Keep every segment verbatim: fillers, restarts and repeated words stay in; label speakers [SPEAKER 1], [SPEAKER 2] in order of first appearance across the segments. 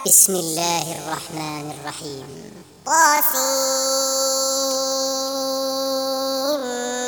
[SPEAKER 1] بسم الله الرحمن الرحيم.
[SPEAKER 2] طاسيم.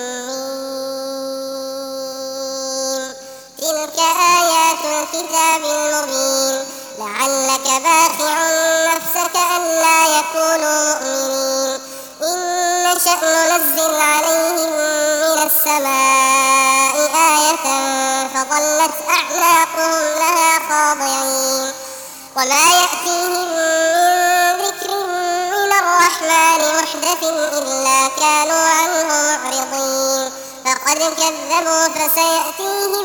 [SPEAKER 2] تلك آيات الكتاب المبين لعلك باخع نفسك ألا يكونوا مؤمنين. إن نشأ ننزل عليهم من السماء آية فظلت أعناقهم لها خاضعين وما يأتيهم من ذكر من الرحمن محدث إلا كانوا عنه معرضين. فقد كذبوا فسيأتيهم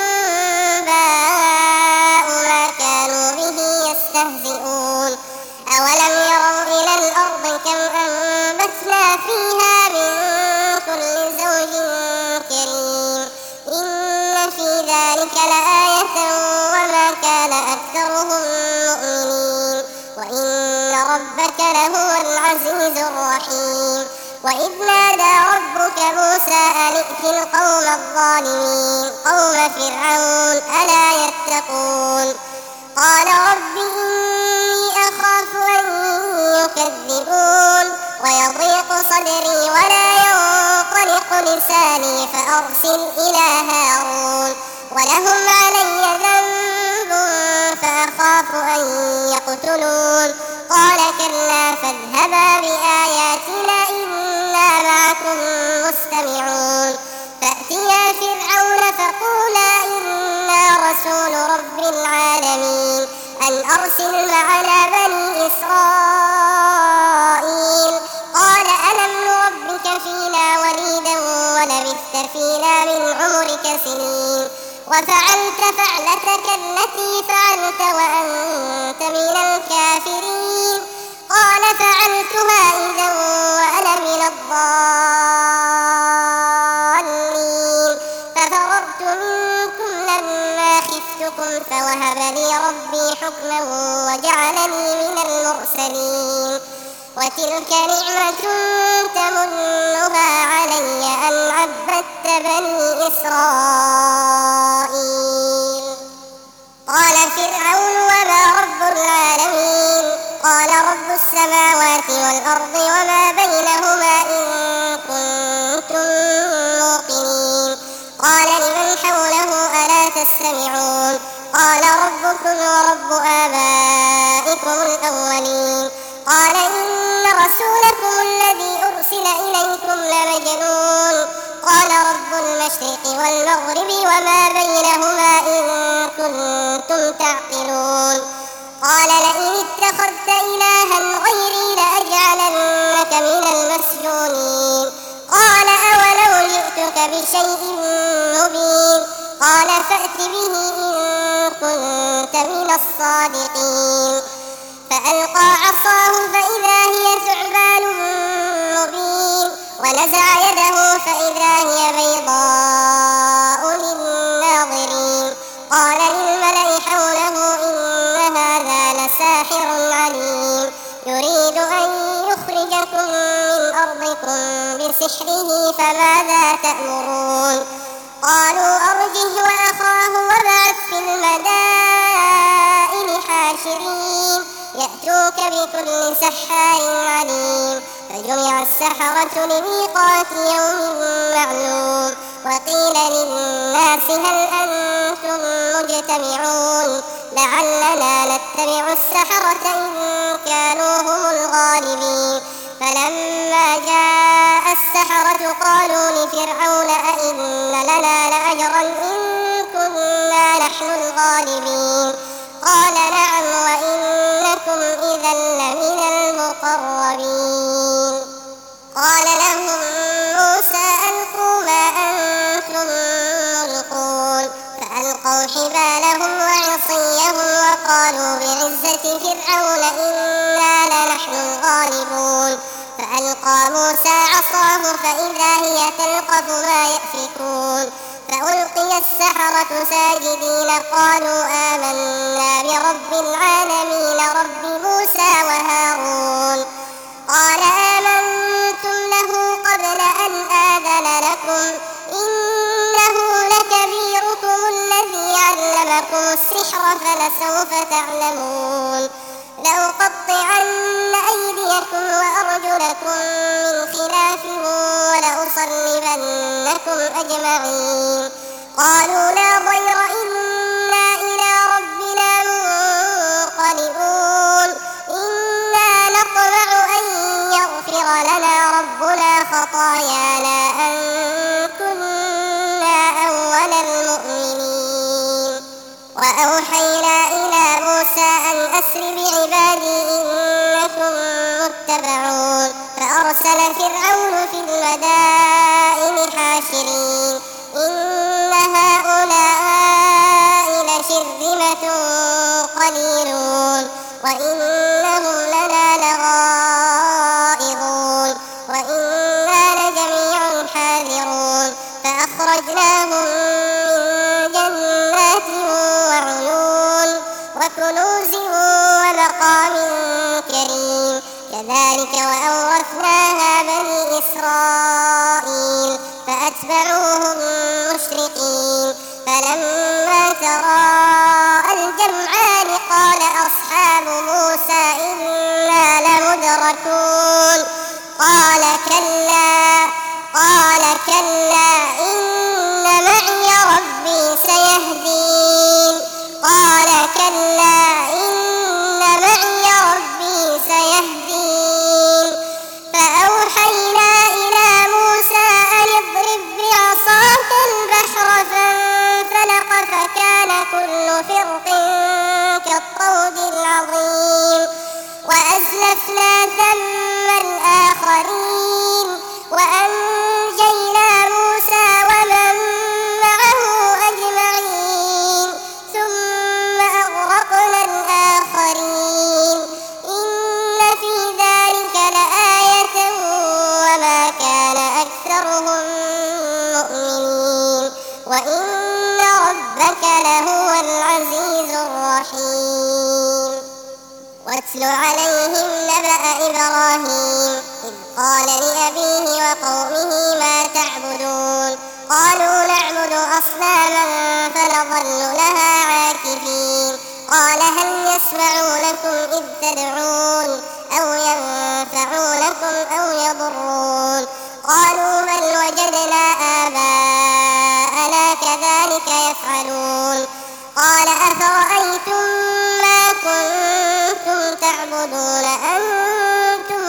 [SPEAKER 2] أنباء ما كانوا به يستهزئون. أولم يروا إلى الأرض كم أنبتنا فيها من كل زوج كريم. إن في ذلك لآية وما كان أكثرهم مؤمنين وإن ربك لهو العزيز الرحيم. وإذ نادى ربك موسى أن ائت القوم الظالمين قوم فرعون ألا يتقون. قال رب إني أخاف أن يكذبون ويضيق صدري ولا ينطلق لساني فأرسل إلى هارون ولهم علي ذنب فأخاف أن يقتلون. قال كلا فاذهبا بآياتنا إنا معكم مستمعون. فأتيا فرعون فقولا إنا رسول رب العالمين أن أرسل معنا بني إسرائيل. قال ألم نربك فينا وليدا ولبثت فينا من عمرك سنين وفعلت فعلتك التي فعلت وأنت من الكافرين. قال فعلتها إذا وأنا من الضالين ففررت منكم لما خفتكم فوهب لي ربي حكما وجعلني من المرسلين. وتلك نعمة تمنها علي أن عبدت بني إسرائيل. قال فرعون وما رب العالمين. قال رب السماوات والأرض وما بينهما إن كنتم موقنين. قال لمن حوله ألا تستمعون. قال ربكم ورب آبائكم الأولين. قال إن رسولكم الذي أرسل إليكم لمجنون. قال رب المشرق والمغرب وما بينهما إن كنتم تعقلون. قال لئن اتخذت إلها غيري لأجعلنك من المسجونين. قال أولو جئتك بشيء مبين. قال فأت به إن كنت من الصادقين. فألقى عصاه فإذا هي ثعبان مبين ونزع يده فإذا هي بيضاء للناظرين. قال للملأ حوله إن هذا لساحر عليم يريد أن يخرجكم من أرضكم بسحره فماذا تأمرون. قالوا أرجه وأخاه وابعث في المدائن حاشرين يأتوك بكل سحار عليم. فجمع السحرة لميقات يوم معلوم. وقيل للناس هل أنتم مجتمعون لعلنا نتبع السحرة إن كانوا هم الغالبين. فلما جاء السحرة قالوا لفرعون أئن لنا لأجرا إن كنا نحن الغالبين. قال نعم وإنكم إذا لمن المقربين. قال لهم موسى ألقوا ما أنتم ملقون. فألقوا حبالهم وعصيهم وقالوا بعزة فرعون إنا لنحن الغالبون. فألقى موسى عصاه فإذا هي تلقف ما يأفكون. فألقي السحرة ساجدين قالوا آمنا برب العالمين رب موسى وهارون. قال آمنتم له قبل أن آذن لكم إنه لكبيركم الذي علمكم السحر فلسوف تعلمون. لأقتلنكم من خلاف ولأصلبنكم أجمعين. قالوا لا ضير إنا إلى ربنا منقلبون. إنا نطمع أن يغفر لنا ربنا خطايانا أن كنا أول المؤمنين. وأوحينا إلى موسى أن أسر بعبادي إنكم متبعون. فأرسل فرعون في المدائن حاشرين إن هؤلاء لشرذمة قليلون وإنهم لنا لغائظون وإنا لجميع حاذرون. فأخرجناهم من جنات وعيون وكنوز ومقام كريم. كذلك وأورثناها بني إسرائيل فأتبعوهم مشرقين. فلما تراءى الجمعان قال أصحاب موسى إنا لمدركون. قال كلا قال كلا إن معي ربي سيهدين. قال كلا إن معي ربي سيهدين. فأوحينا إلى موسى أن اضرب بعصاك البحر فانفلق فكان كل فرق كالطود العظيم. وأزلفنا ثم الآخرين وأنجينا موسى ومن معه أجمعين ثم أغرقنا الآخرين. إن في ذلك لآية وما كان أكثرهم مؤمنين وإن ربك لهو العزيز الرحيم. واتل عليهم نبأ إبراهيم إذ قال لأبيه وقومه ما تعبدون. قالوا نعبد أصناما فنظل لها عاكفين. قال هل يسمعونكم إذ تدعون أو ينفعونكم أو يضرون. قالوا بل وجدنا آباءنا كذلك يفعلون. قال أفرأيتم ما كنتم تعبدون أنتم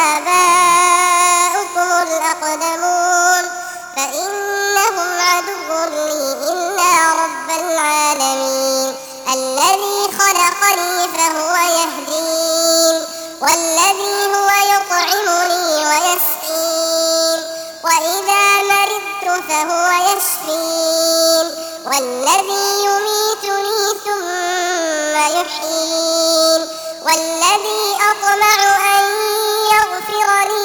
[SPEAKER 2] وآباؤكم الأقدمون فإنهم عدو لي إلا رب العالمين الذي خلقني فهو يهدين والذي هو يطعمني ويسقين وإذا مرضت فهو يشفين والذي يميتني ثم يحيين والذي أطمع أن يغفر لي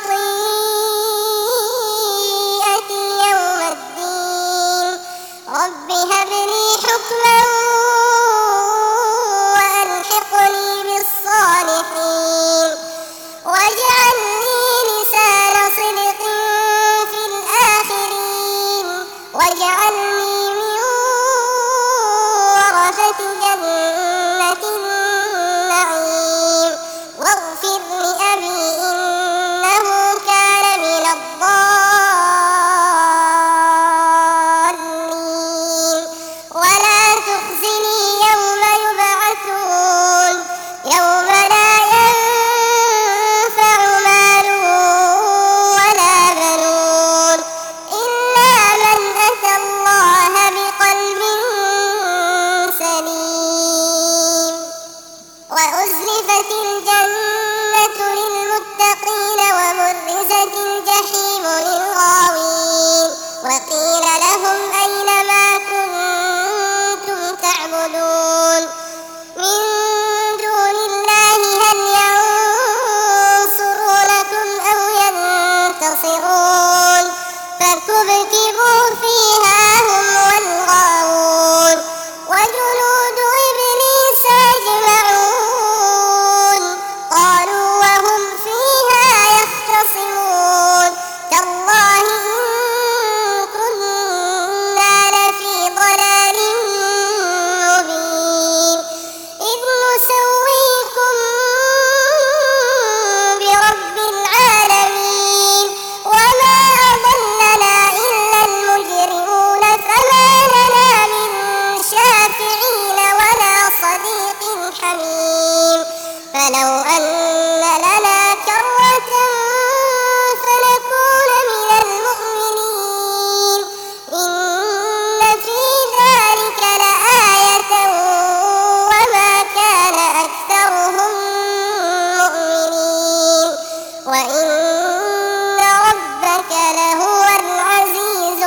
[SPEAKER 2] خطيئتي يوم الدين. رب هب لي حكما وألحقني بالصالحين واجعل لي لسان صدق في الآخرين واجعلني من ورثة جنة النعيم واغفر لأبي إنه كان من الضالين ولا تخزني يوم يبعثون يوم لا ينفع مال ولا بنون إلا من أتى الله بقلب سليم. وأزلفت الجنة للمتقين وبرزت الجحيم للغاوين وقيل لهم أين ما كنتم تعبدون من دون الله هل ينصرونكم أو ينتصرون فكبكبوا فيها هم والغاوون وجنود إبليس أجمعون قالوا وهم فيها يختصمون تالله إن كنا لفي ضلال مبين إذ نسويكم برب العالمين فلو أن لنا كرة فنكون من المؤمنين إن في ذلك لآية وما كان أكثرهم مؤمنين وإن ربك لهو العزيز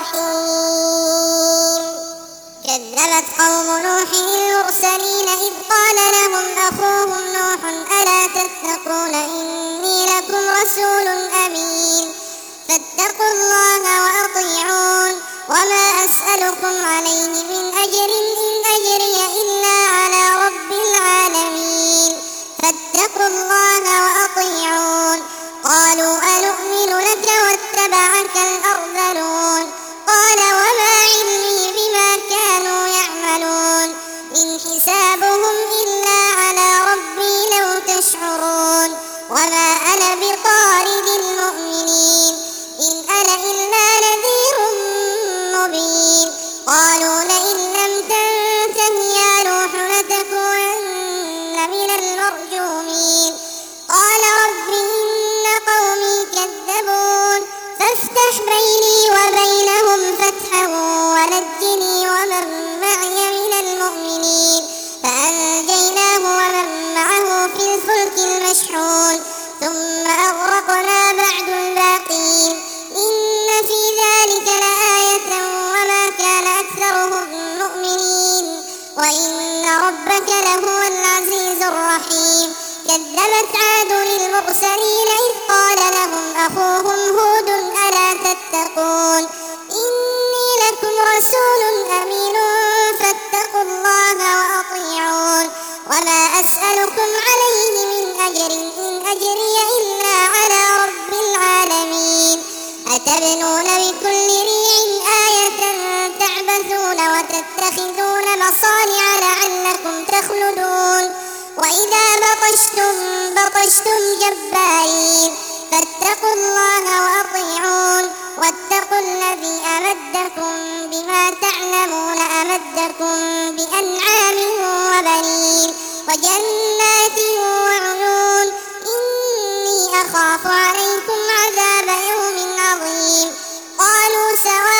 [SPEAKER 2] الرحيم. كذبت قوم نوح المرسلين إذ قال لهم أخوهم نوح ألا تتقون إني لكم رسول أمين فاتقوا الله وأطيعون وما أسألكم عليه من أجر إن أجري إلا على رب العالمين فاتقوا الله وأطيعون. قالوا أنؤمن لك واتبعك الأرذلون قال وما علمي بما كانوا يعملون إن حسابهم إلا على ربي لو تشعرون وما أنا بطارد المؤمنين إن أنا إلا نذير مبين. قالوا لئن لم تنته يا نوح لتكونن من المرجومين قال رب إن قومي كذبون فافتح بيني وبينهم فتحا ونجني ومن معي من المؤمنين فأنجيناه ومن معه في الفلك المشحون ثم أغرقنا بعد الباقين إن في ذلك لآية وما كان أكثرهم مؤمنين وإن ربك لهو العزيز الرحيم. كذبت عاد للمرسلين إذ قال لهم أخوهم هود ألا تتقون إني لكم رسول أمين فاتقوا الله وأطيعون وما أسألكم عليه من أجر إن أجري إلا على رب العالمين. أتبنون بكل ريع آية تعبثون وتتخذون مصانع لعلكم تخلدون وإذا بطشتم بطشتم جبارين فاتقوا الله وأطيعون واتقوا الذي أمدكم بما تعلمون أمدكم بأنعام وبنين وجنات وعيون إني أخاف عليكم عذاب يوم عظيم. قالوا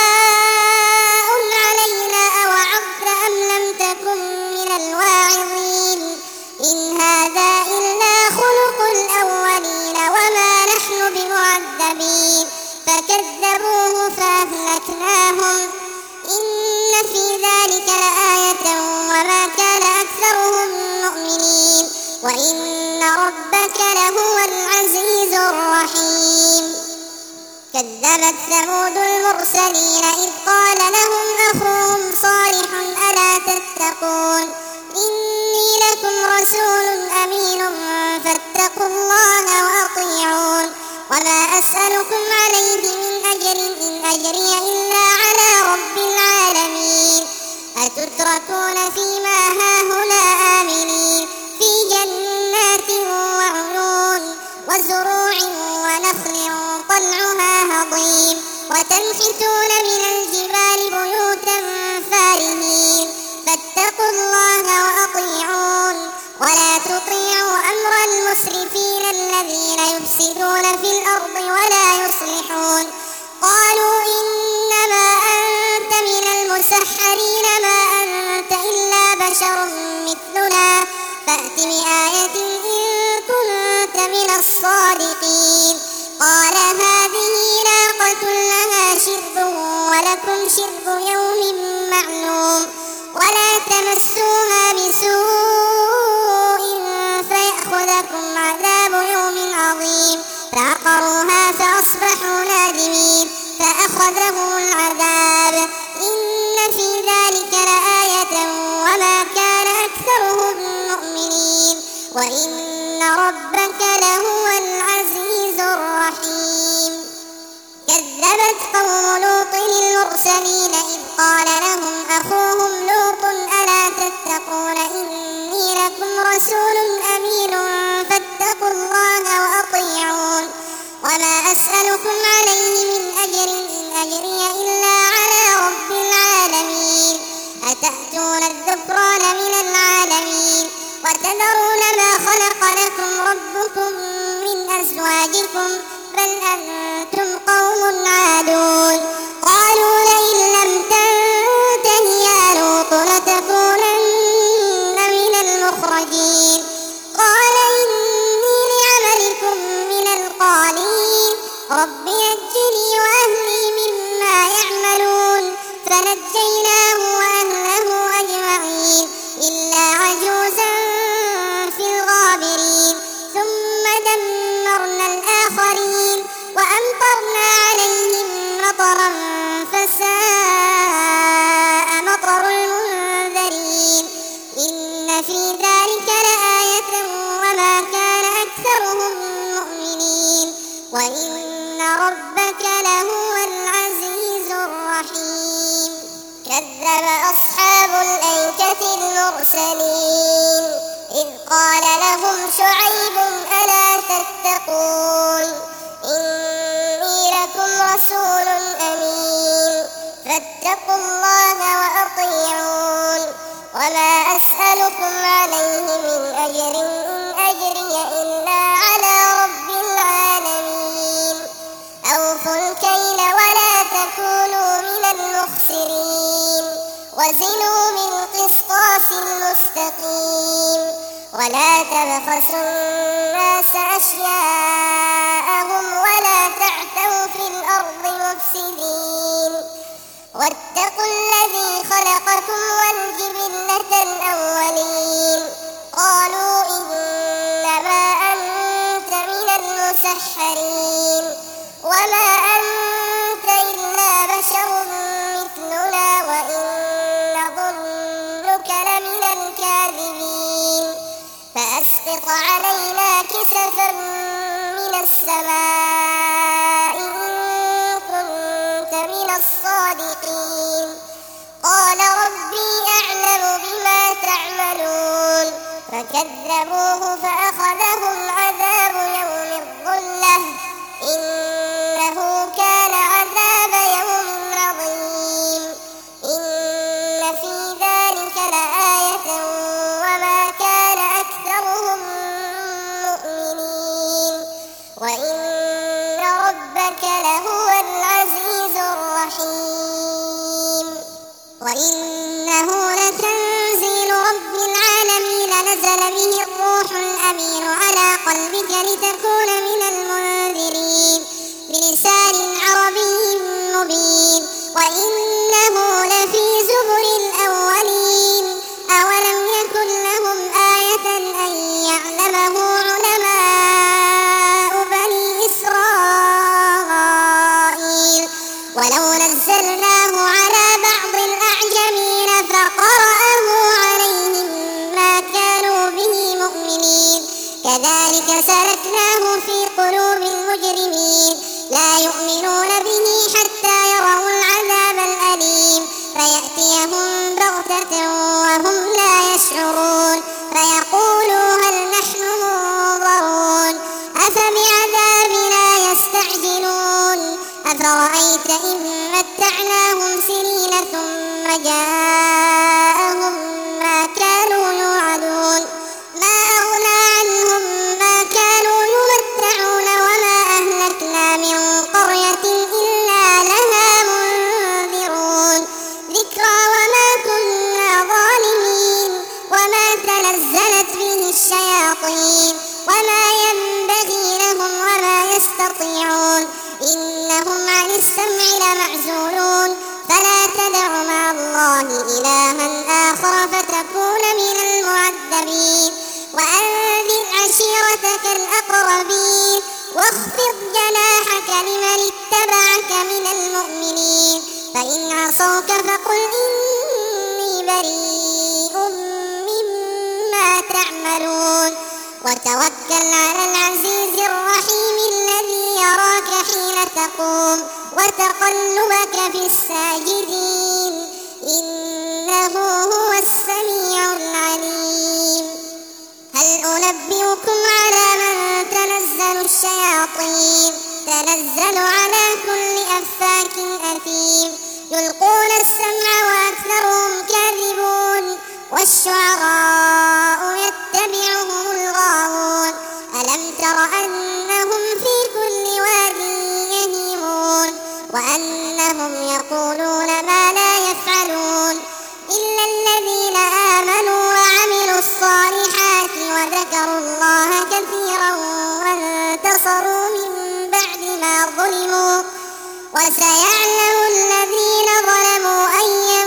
[SPEAKER 2] سواء علينا أوعظت أم لم تكن من الواعظين إن هذا إلا خلق الأولين وما نحن بمعذبين فكذبوه فأهلكناهم إن في ذلك لآية وما كان أكثرهم مؤمنين وإن ربك لهو العزيز الرحيم. كذبت ثمود المرسلين إذ قال لهم أخوهم صالح ألا تتقون إني لكم رسول أمين فاتقوا الله وأطيعون وما أسألكم عليه من أجر إن أجري إلا على رب العالمين. أتتركون فيما هاهنا آمنين في جنات وعيون وزروع ونخل طلعها هضيم وتنحتون من الجبال بيوتا فارهين فاتقوا الله وأطيعون ولا تطيعوا أمر المسرفين الذين يفسدون في الأرض ولا يصلحون. قالوا إنما أنت من المسحرين ما أنت إلا بشر مثلنا فأت بآية إن كنت من الصادقين. قال هذه ناقة لها شرب ولكم شرب يوم معلوم ولا تمسوها بسوء فيأخذكم عذاب يوم عظيم. فعقروها فأصبحوا نادمين فأخذهم العذاب إن في ذلك لآية وما كان أكثرهم مؤمنين وإن ربك لهو العزيز الرحيم. كذبت قوم لوط المرسلين إذ قال لهم أخوهم لوط ألا تتقون إني لكم رسول أمين فاتقوا الله وأطيعون وما أسألكم عليه من أجر إن أجري إلا على رب العالمين. أتأتون الذكران من العالمين وتذرون إنما خلق لكم ربكم من أزواجكم بل أنتم قوم عادون قالوا لئن لم تنته يا لوط لتكونن من المخرجين قال إني لعملكم من القالين رب نجني وأهلي مما يعملون فنجيناه وأهله أجمعين إلا عجوزا في الغابرين ثم دمرنا الآخرين وأمطرنا عليهم مطرا فساء مطر المنذرين إن في ذلك لآية وما كان أكثرهم مؤمنين وإن ربك لهو العزيز الرحيم كذب أصحاب الأيكة المرسلين إذ قال لهم شعيب ألا تتقون إني لكم رسول أمين فاتقوا الله وأطيعون وما أسألكم عليه من أجر إن أجري إلا على رب العالمين أوفوا الكيل ولا تكونوا من المخسرين وزنوا بالقسطاس المستقيم ولا تبخسوا الناس أشياءهم ولا تعثوا في الأرض مفسدين واتقوا الذي خلقكم والجبلة الأولين قالوا إنما أنت من المسحرين وما أنت إلا بشر مثلنا وإن نظنك لمن الكاذبين فأسقط علينا كسفا من السماء إن كنت من الصادقين قال ربي أعلم بما تعملون فكذبوه فأخذهم عذاب يوم الظلة إنه كان عذاب يوم عظيم إن في ذلك لآية وما كان أكثرهم مؤمنين وإن ربك لهو العزيز الرحيم وإنه لتنزيل رب العالمين نزل به الروح الأمين على قلبك لتكون من المنذرين بلسان عربي مبين وإنه لفي زبر الأولين أولم يكن لهم آية أن يعلمه علماء بني إسرائيل ولو نزلناه على بعض الأعجمين فقرأه عليهم ما كانوا به مؤمنين كذلك سلكناه في قلوب المجرمين لا يؤمنون به حتى يروا العذاب الأليم فيأتيهم بغتة وهم لا يشعرون فيقولوا هل نحن منظرون أفبعذابنا يستعجلون أفرأيت إن متعناهم سنين ثم جاءهم ما كانوا يوعدون ما أغنى عنهم ما كانوا يمتعون وما أهلكنا من قرية إلا لها منذرون ذكرى وما كنا ظالمين وما تنزلت به الشياطين وما ينبغي لهم وما يستطيعون إنهم عن السمع لمعزولون فلا تدع مع الله إلها آخر فتكون من المعذبين وأنذر عشيرتك الأقربين واخفض جناحك لمن اتبعك من المؤمنين فإن عصوك فقل إني بريء مما تعملون وتوكل على العزيز الرحيم الذي يراك حين تقوم وتقلبك في الساجدين إنه هو السميع العليم هل أنبئكم على من تنزل الشياطين تنزل على كل أفاك أثيم يلقون السمع وأكثرهم كاذبون والشعراء يتبعهم هم يقولون ما لا يفعلون إلا الذين آمنوا وعملوا الصالحات وذكروا الله كثيرا وانتصروا من بعد ما ظلموا وسيعلم الذين ظلموا أي